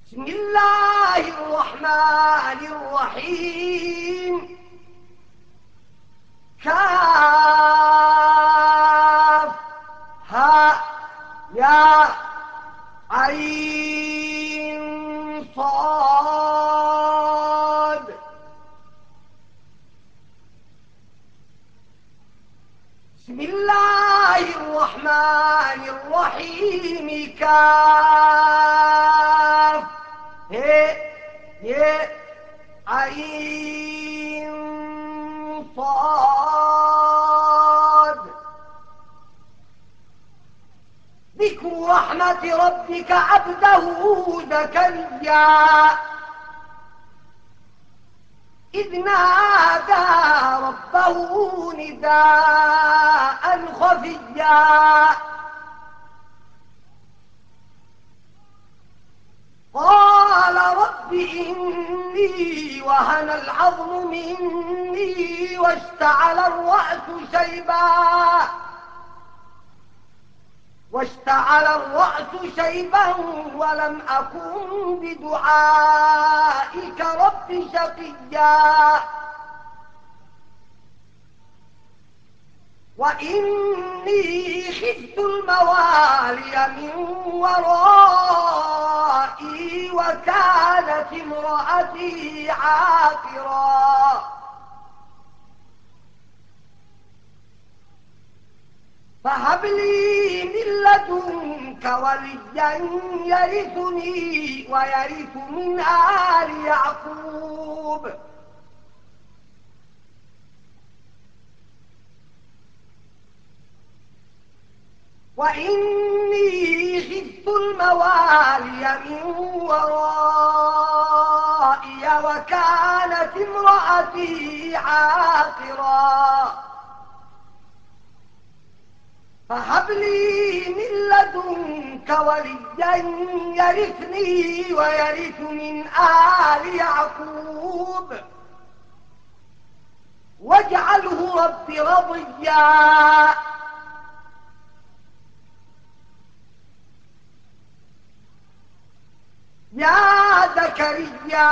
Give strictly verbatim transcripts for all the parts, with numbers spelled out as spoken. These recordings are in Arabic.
بسم الله الرحمن الرحيم. كاف ها يا عين صاد. بسم الله الرحمن الرحيم. كاف ها يا عين صاد. ذكر رحمة ربك عبده زكريا إذ نادى ربه نداء خفيا قال رب إني وهن العظم مني واشتعل الرأس شيبا واشتعل الرأس شيبا ولم أكن بدعائك رب شقيا وإني خفت الموالي من ورائي وكانت امرأتي عاقرا فهب لي من لدنك وليا يرثني ويرث من آل يعقوب وإني خفت الموالي من ورائي وكانت امرأتي عاقرا فهب لي من لدنك وليا يرثني ويرث من آل يعقوب واجعله رب رضيا. يا زكريا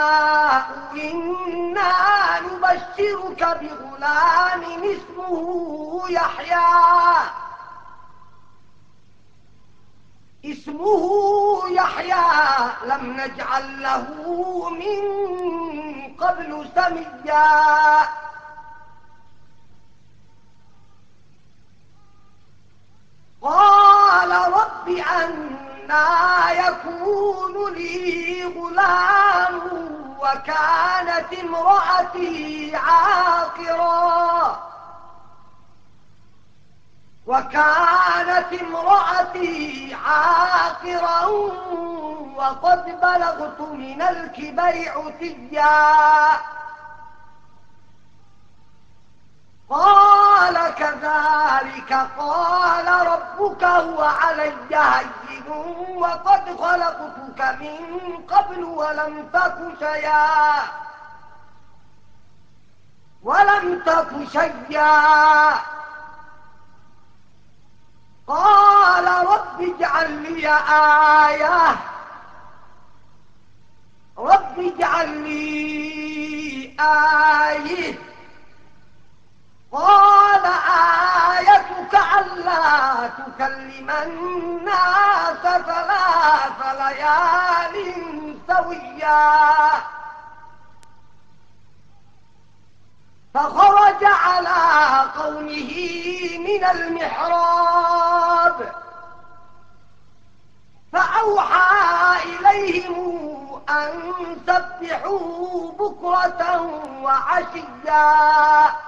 إنا نبشرك بغلام اسمه يحيى اسمه يحيى لم نجعل له من قبل سميا قال رب أنى يكون لي غلام وكانت امرأتي عاقرا وكانت امرأتي عاقرا وقد بلغت من الكبر عتيا قال كذلك قال ربك هو علي هين وقد خلقتك من قبل ولم تك شيئا ولم تك شيئا قال رب اجعل لي آية رب اجعل لي آية قال آيتك ألا تكلم الناس ثلاث ليال سويا فخرج على قومه من المحراب فأوحى إليهم أن سبحوا بكرة وعشيا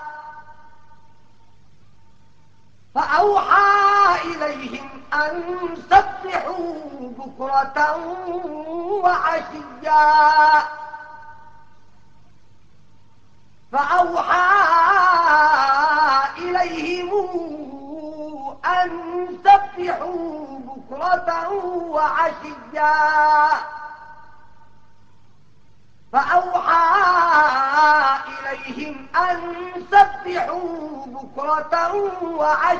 فأوحى إليهم أن سبحوا بكرة وعشيا فأوحى إليهم أن سبحوا بكرة وعشيا فأوحى إليهم أن سبحوا بكرة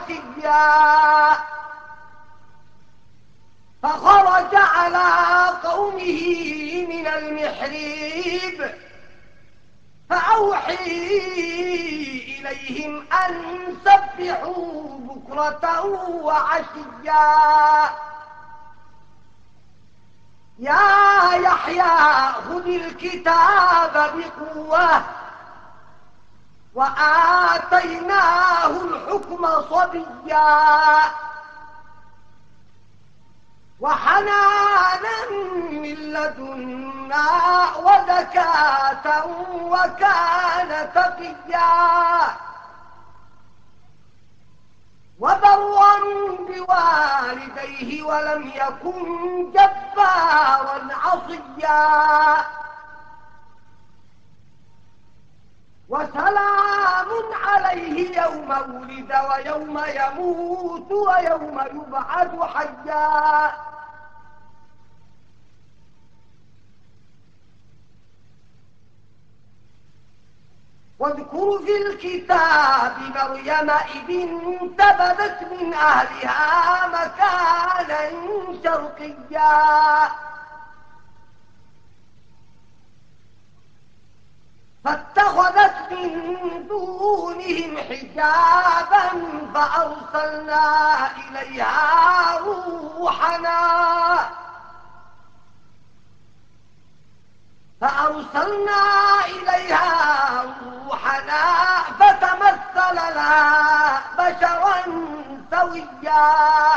وعشيا فخرج على قومه قومه من المحريب فأوحي إليهم أن سبحوا بكرة وعشيا يا يحيى خذ الكتاب بقوة وآتيناه الحكم صبيا وحنانا من لدنا وزكاة وكان تقيا وبرا بوالديه ولم يكن جبارا عصيا وسلام عليه يوم ولد ويوم يموت ويوم يبعث حيا واذكر في الكتاب مريم إذ انتبذت من أهلها مكانا شرقيا فاتخذت من دونهم حجابا فأرسلنا إليها روحنا فأرسلنا إليها روحنا فتمثل لها بشرا سويا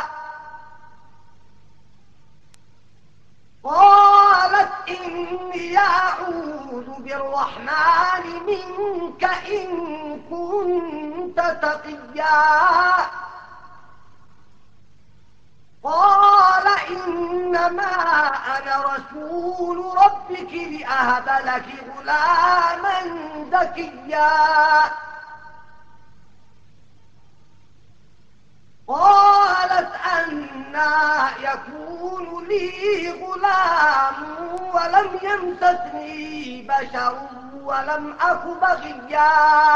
قالت إني أعوذ بالرحمن منك إن كنت تقيا قال إنما أنا رسول ربك لأهب لك غلاما زكيا قالت أنى يكون لي غلام ولم يمسسني بشر ولم أك بغيا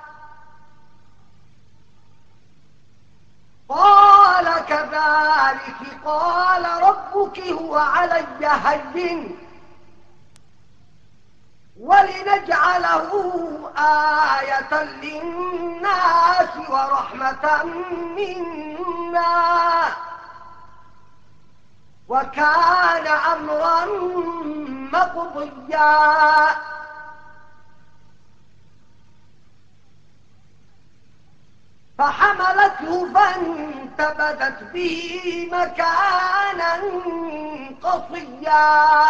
قال كذلك قال ربك هو علي هين ولنجعله آية للناس ورحمة منا وكان أمرا مقضيا فحملته فانتبذت به مكانا قصيا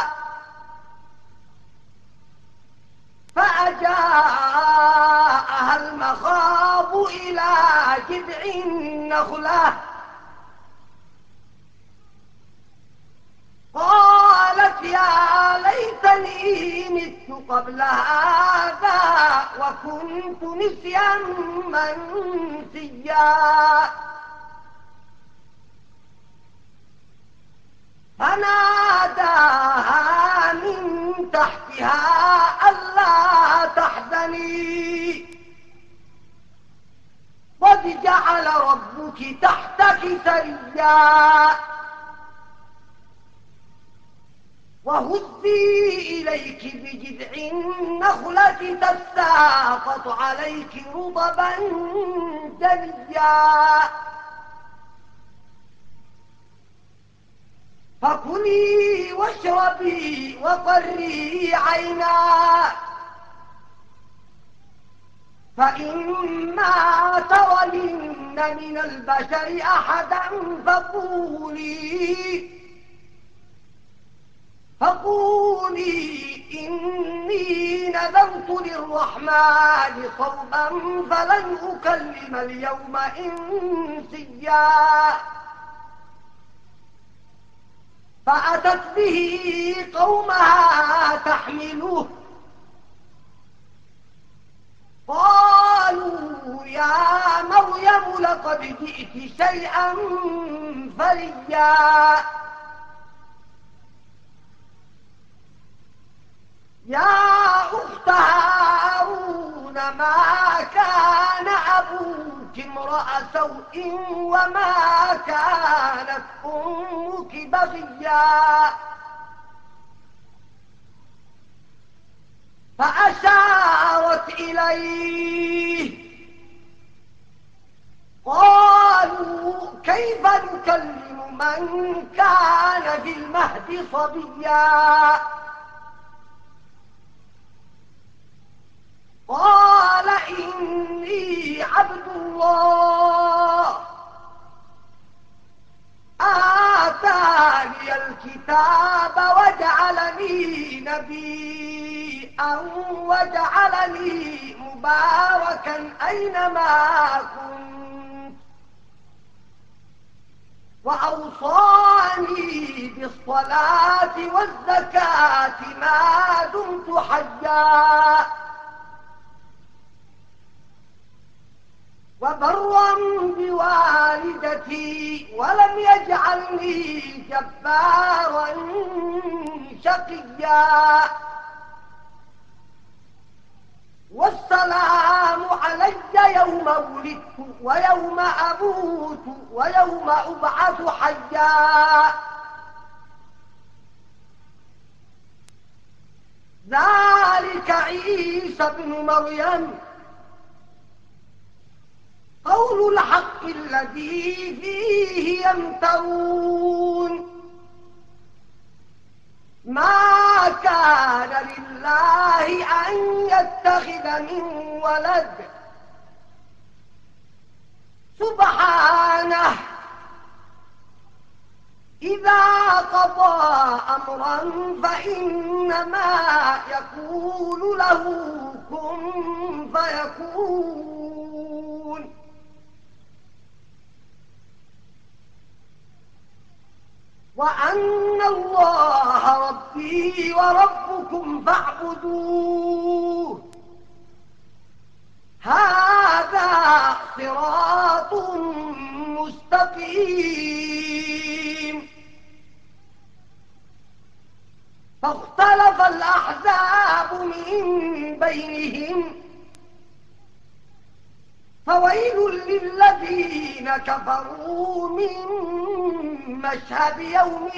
فأجاءها المخاض إلى جذع النخلة قالت يا ليتني مت قبل هذا وكنت نسيا منسيا فناداها من تحتها ألا تحزني قد جعل ربك تحتك سريا وهزي إليك بجذع النخلة تساقط عليك رطبا جنيا فكلي واشربي وقري عينا فإما ترين من البشر أحدا فقولي فقولي إني نذرت للرحمن صوما فلن أكلم اليوم إنسيا فأتت به قومها تحمله قالوا يا مريم لقد جئت شيئا فريا يا أخت هارون ما كان أبوك امرأ سوء وما كانت أمك بغيا فأشارت إليه. قالوا كيف نكلم من كان في المهد صبيا؟ قال إني عبد الله آتاني الكتاب وجعلني نبيا وجعلني مباركا أينما كنت وأوصاني بالصلاة والزكاة ما دمت حيا وبرا بوالدتي ولم يجعلني جبارا شقيا والسلام علي يوم ولدت ويوم أموت ويوم أبعث حيا ذلك عيسى ابن مريم قول الحق الذي فيه يمترون ما كان لله أن يتخذ من ولد سبحانه إذا قضى أمرا فإنما يقول له كن فيكون وأن الله ربي وربكم فاعبدوه هذا صراط مستقيم. فاختلف الأحزاب من بينهم فويل للذين كفروا من مشهد يوم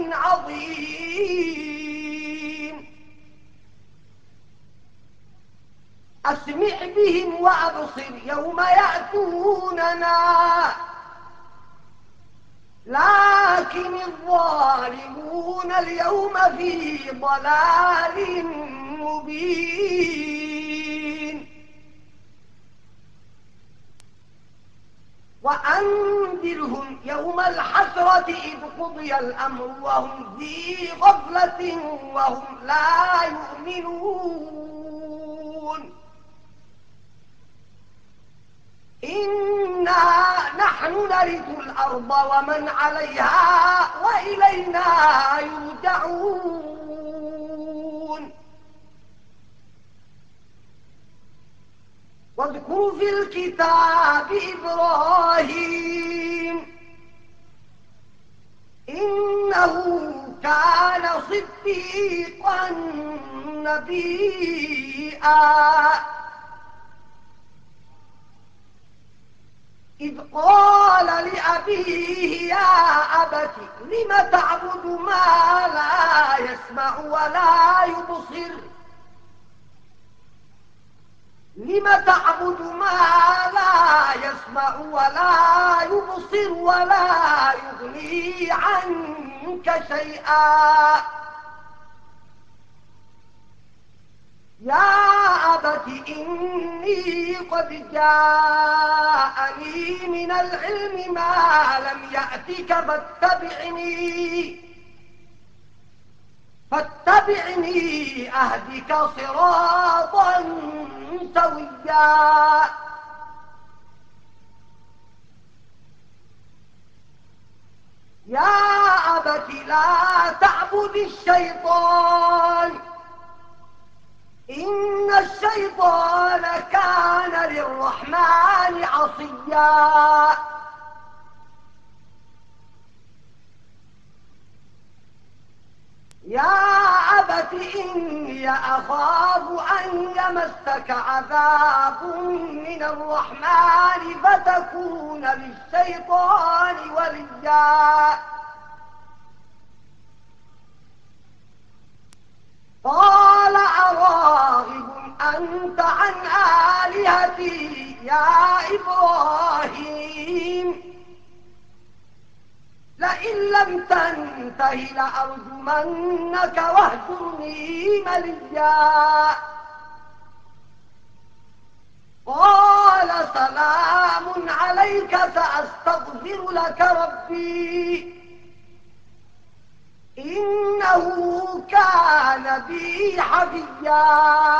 عظيم. أسمع بهم وأبصر يوم يأتوننا لكن الظالمون اليوم في ضلال مبين. وأنذرهم يوم الحسرة إذ قضي الأمر وهم في غفلة وهم لا يؤمنون. إنا نحن نرث الأرض ومن عليها وإلينا يرجعون. واذكر في الكتاب إبراهيم إنه كان صديقا نبيا إذ قال لأبيه يا أبت لم تعبد ما لا يسمع ولا يبصر لم تعبد ما لا يسمع ولا يبصر ولا يغني عنك شيئا يا أبت إني قد جاءني من العلم ما لم يأتك فاتبعني فاتبعني أهدك صراطا سويا. يا أبت لا تعبد الشيطان إن الشيطان كان للرحمن عصيا. يا أبت إني أخاف أن يمسك عذاب من الرحمن فتكون للشيطان وليا. قال أراغب لئن لم تنته لأرجمنك واهجرني مليا قال سلام عليك سأستغفر لك ربي إنه كان بي حفيا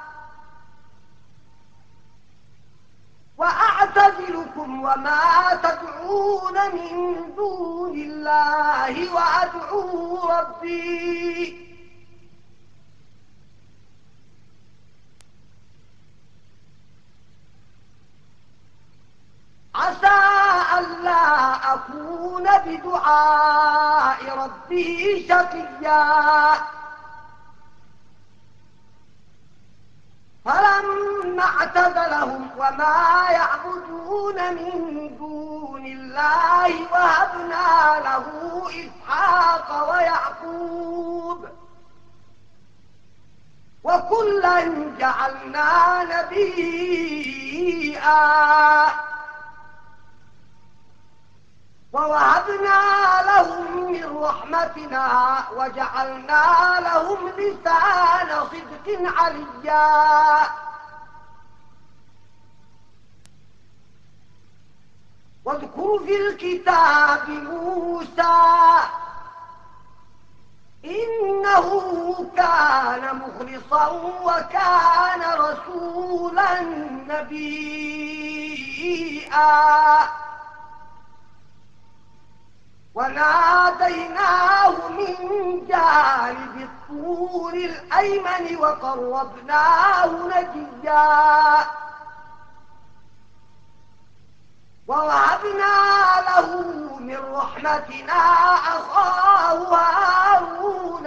وأعتزلكم وما تدعون من دون الله وأدعو ربي عسى ألا أكون بدعاء ربي شقيا فلما اعتزلهم وما يعبدون من دون الله وهبنا له إسحاق ويعقوب وكلا جعلنا نبيا ووهبنا لهم من رحمتنا وجعلنا لهم لسان صدق عليا واذكر في الكتاب موسى إنه كان مخلصا وكان رسولا نبيا وناديناه من جانب الطور الأيمن وقربناه نجيا ووهبنا له من رحمتنا أخاه هارون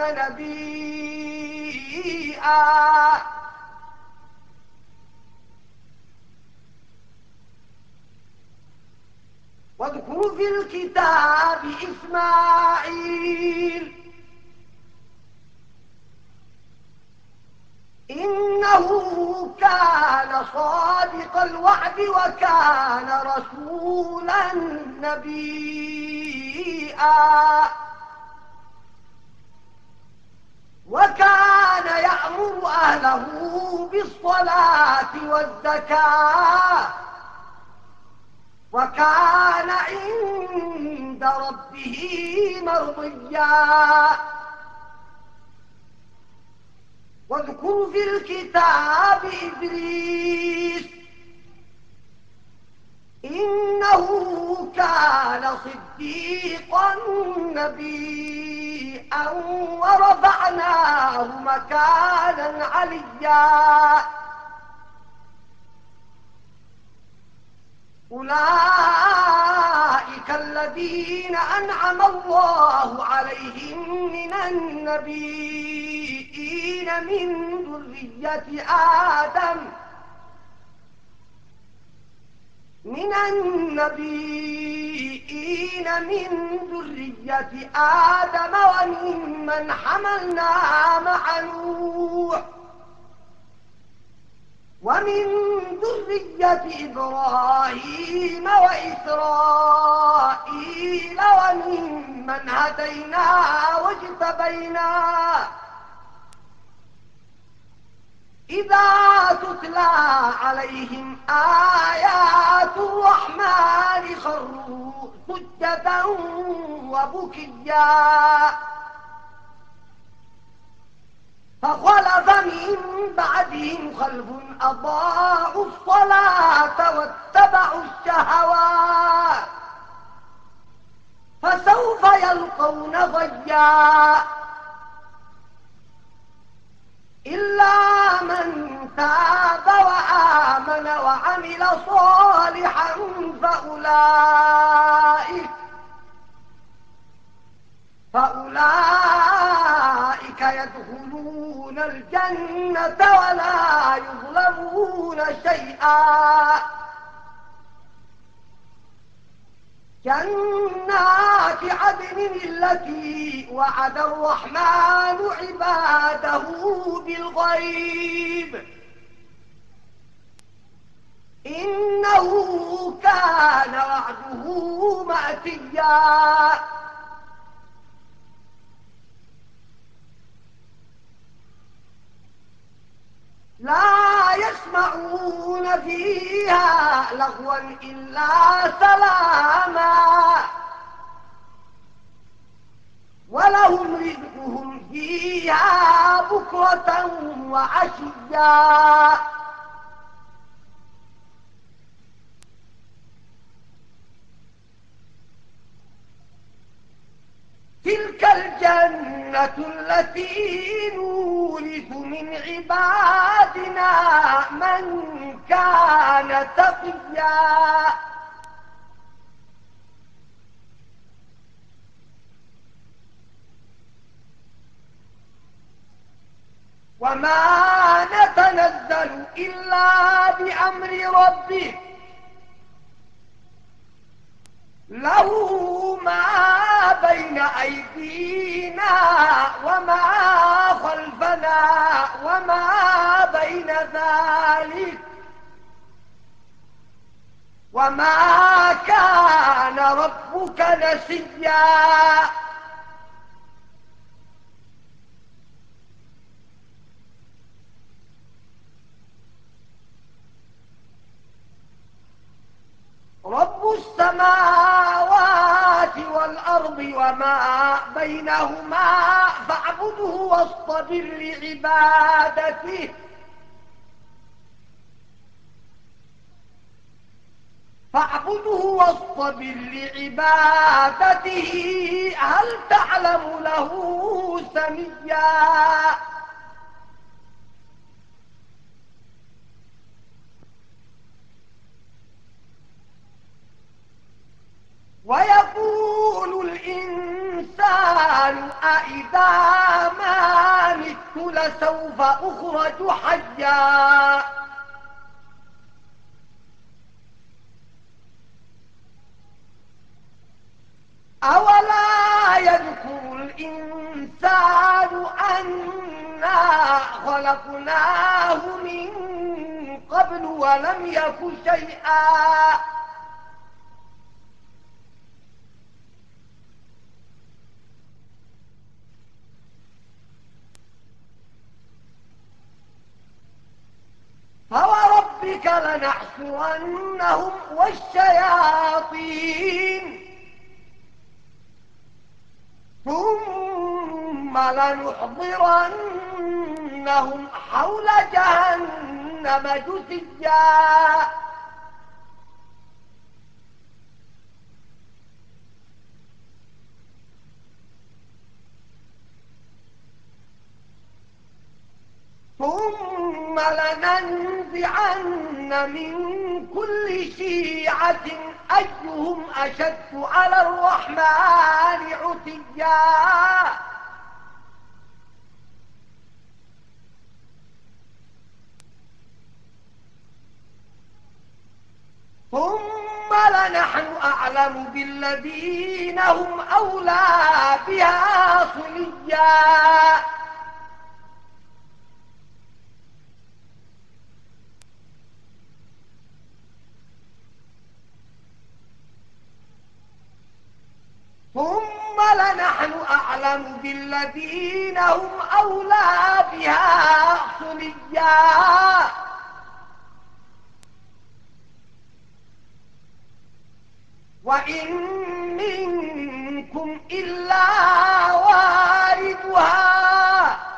نبيا واذكر في الكتاب إسماعيل إنه كان صادق الوعد وكان رسولا نبيا وكان يأمر أهله بالصلاة والزكاة وكان عند ربه مرضيا واذكر في الكتاب إدريس إنه كان صديقا نبيا ورفعناه مكانا عليا أولئك الذين أنعم الله عليهم من النبيين من ذرية آدم من النبيين من ذرية آدم وممن حملنا مع نوح ومن ذرية إبراهيم وإسرائيل وممن هدينا واجتبينا إذا تتلى عليهم آيات الرحمن خروا سجدا وبكيا فخلف من بعدهم خلف أضاعوا الصلاة واتبعوا الشهوات فسوف يلقون غيا إلا من تاب وآمن وعمل صالحا فأولئك فأولئك يدخلون الجنة ولا يظلمون شيئا جنات عدن التي وعد الرحمن عباده بالغيب إنه كان وعده مأتيا فيها لغوا إلا سلاما ولهم رزقهم فيها بكرة وعشيا تلك الجنة التي نورث من عبادنا من كان تقيا وما نتنزل إلا بأمر ربك له ما بين أيدينا وما خلفنا وما بين ذلك وما كان ربك نسيا رب السماوات والأرض وما بينهما فاعبده واصطبر لعبادته فاعبده واصطبر لعبادته هل تعلم له سميا ويقول الإنسان أإذا ما مت لسوف أخرج حيا أولا يذكر الإنسان أنا خلقناه من قبل ولم يك شيئا فوربك لنحشرنهم والشياطين ثم لنحضرنهم حول جهنم جثيا ثم لننزعن من كل شيعة أيهم أشد على الرحمن عتيا ثم لنحن أعلم بالذين هم أولى بها صليا ثم لنحن أعلم بالذين هم أولى بها صليا وإن منكم إلا